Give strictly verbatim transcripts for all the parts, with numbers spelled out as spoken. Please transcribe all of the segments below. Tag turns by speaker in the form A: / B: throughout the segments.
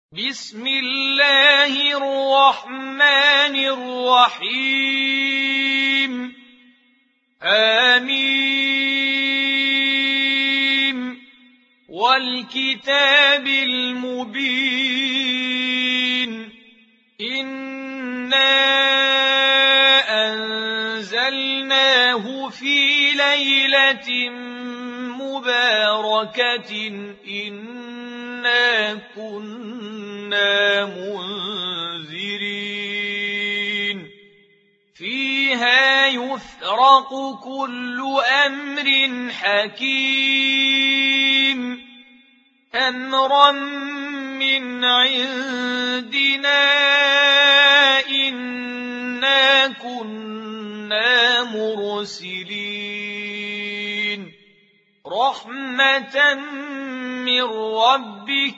A: بسم الله الرحمن الرحيم آمين والكتاب المبين إنا أنزلناه في ليلة مباركة إنا كنا منذرين فيها يفرق كل أمر حكيم أمرا من عندنا إنا كنا مرسلين رحمة من ربك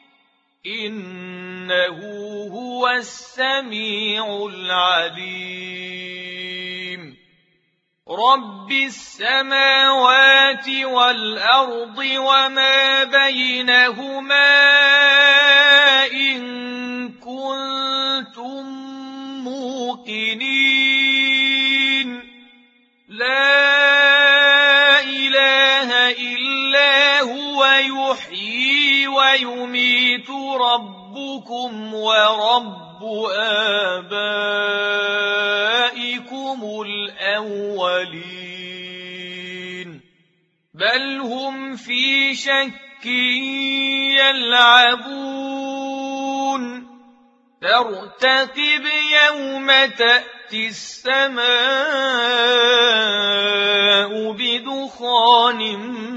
A: إنه هو السميع العليم رب السماوات والأرض وما بينهما إن كنتم موقنين لا إله إلا هو يحيي ويميت ربكم ورب آبائكم الأولين بل هم في شك يلعبون فارتقب يوم تأتي السماء بدخان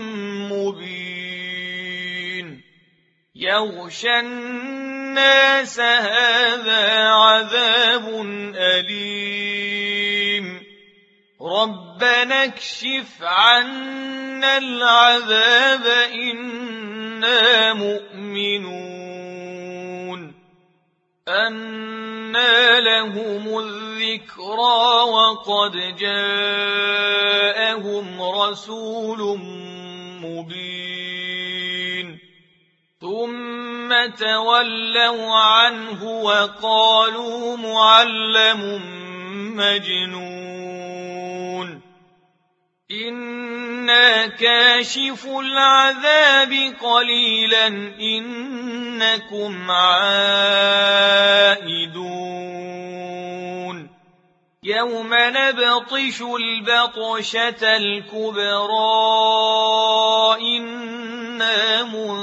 A: مبين يغشى الناس هذا عذاب أليم ربنا اكشف عنا العذاب إنا مؤمنون أنى لهم الذكرى وقد جاءهم رسول مبين ثم تولوا عنه وقالوا معلم مجنون إنا كاشف العذاب قليلا إنكم عائدون يوم نبطش البطشة الكبرى إنا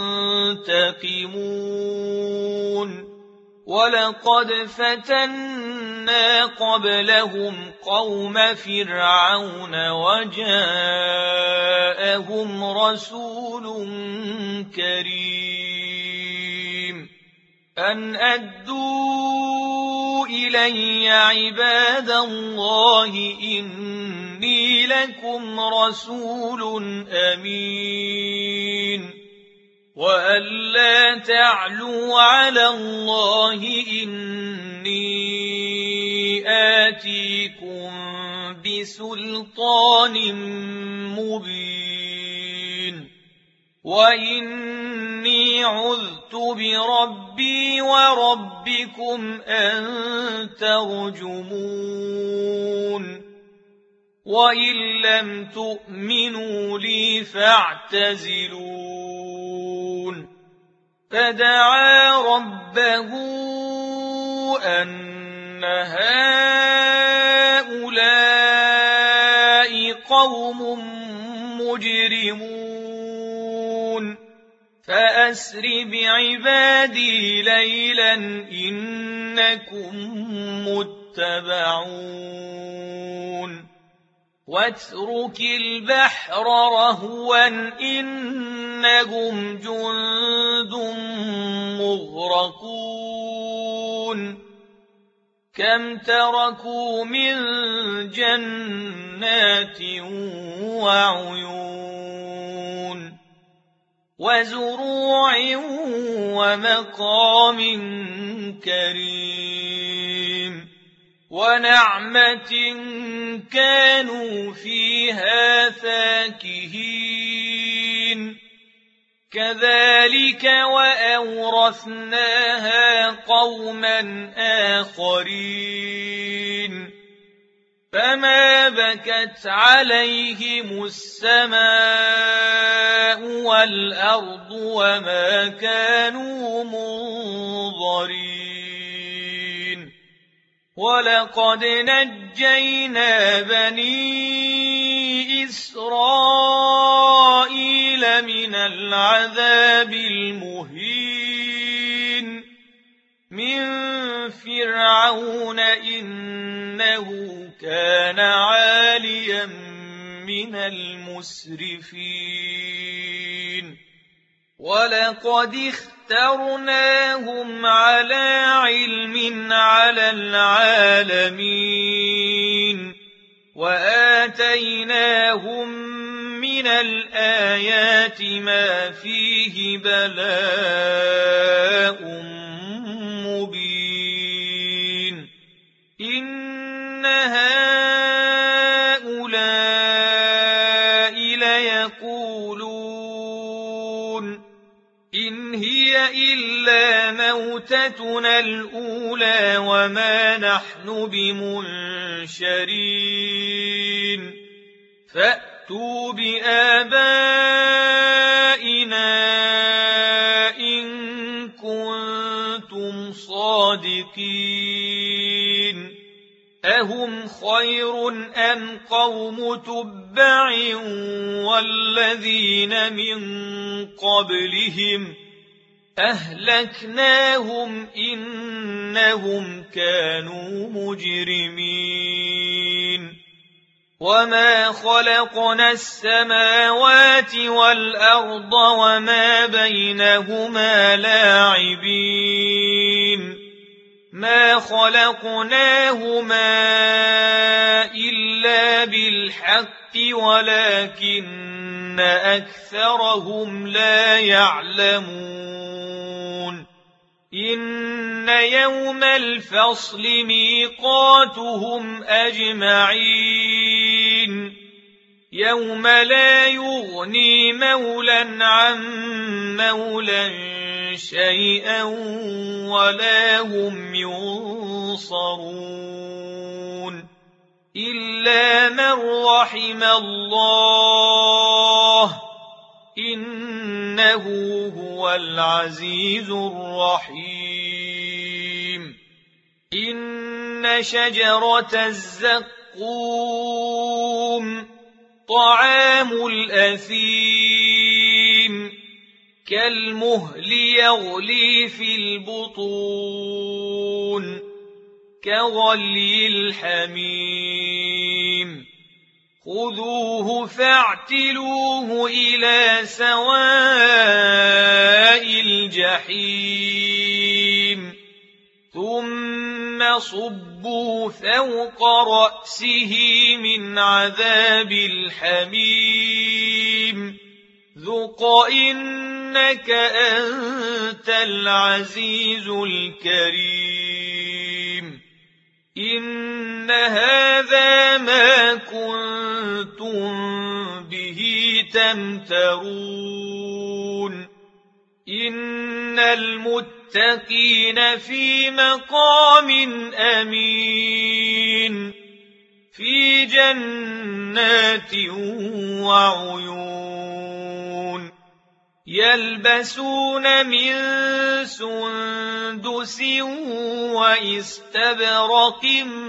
A: منتقمون ولقد فتنا قبلهم قوم فرعون وجاءهم رسول كريم أن أدوا إلي عباد الله إني لكم رسول أمين وأن لا تعلوا على الله إني آتيكم بسلطان مبين وإني عذت بربي وربكم أن ترجمون وإن لم تؤمنوا لي فاعتزلون فدعا ربه أن هؤلاء قوم مجرمون فأسر بعبادي ليلا إنكم متبعون واترك البحر رهوا إنهم جند مغرقون كم تركوا من جنات وعيون وزروع ومقام كريم ونعمة كانوا فيها فاكهين كذلك وأورثناها قوما آخرين فما بكت عليهم السماء والأرض وما كانوا منظرين ولقد نجينا بني إسرائيل من العذاب المهين من فرعون إنه كان عاليا من المسرفين ولقد اخترناهم على علم على العالمين وآتيناهم من الآيات ما فيه بلاء مبين إن هؤلاء ليقولون إن هي إلا موتتنا الأولى وما نحن بمنشرين فأتوا بآبائنا إن كنتم صادقين أهم خير أم قوم تبع والذين من قبلهم أهلكناهم إنهم كانوا مجرمين وما خلقنا السماوات والأرض وما بينهما لاعبين ما خلقناهما إلا بالحق ولكن أكثرهم لا يعلمون إن يوم الفصل ميقاتهم أجمعين يوم لا يغني مولا عن مولا شيئا ولا هم ينصرون إلا من رحم الله إنه هو العزيز الرحيم إن شجرة الزقوم طعام الأثيم كالمهل يغلي في البطون كغلي الحميم خذوه فاعتلوه إلى سواء الجحيم ثم صبوا فوق رأسه من عذاب الحميم ذق إنك أنت العزيز الكريم إن هذا ما كنتم به تمترون إن المتقين في مقام أمين في جنات وعيون يلبسون من سندس وإستبرق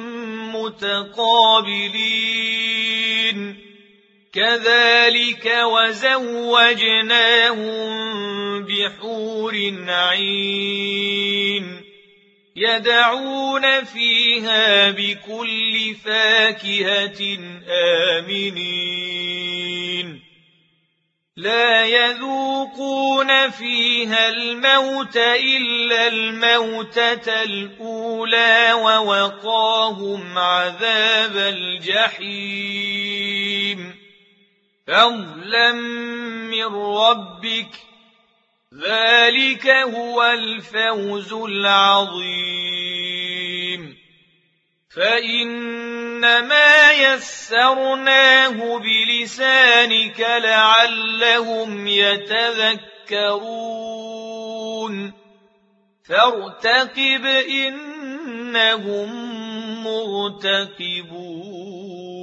A: متقابلين كذلك وزوجناهم بحور عين يدعون فيها بكل فاكهة آمنين لا يذوقون فيها الموت إلا الموتة الأولى ووقاهم عذاب الجحيم فضلا من ربك ذلك هو الفوز العظيم فإنما يسرناه بلسانك لعلهم يتذكرون يتذكرون فارتقب إنهم مرتقبون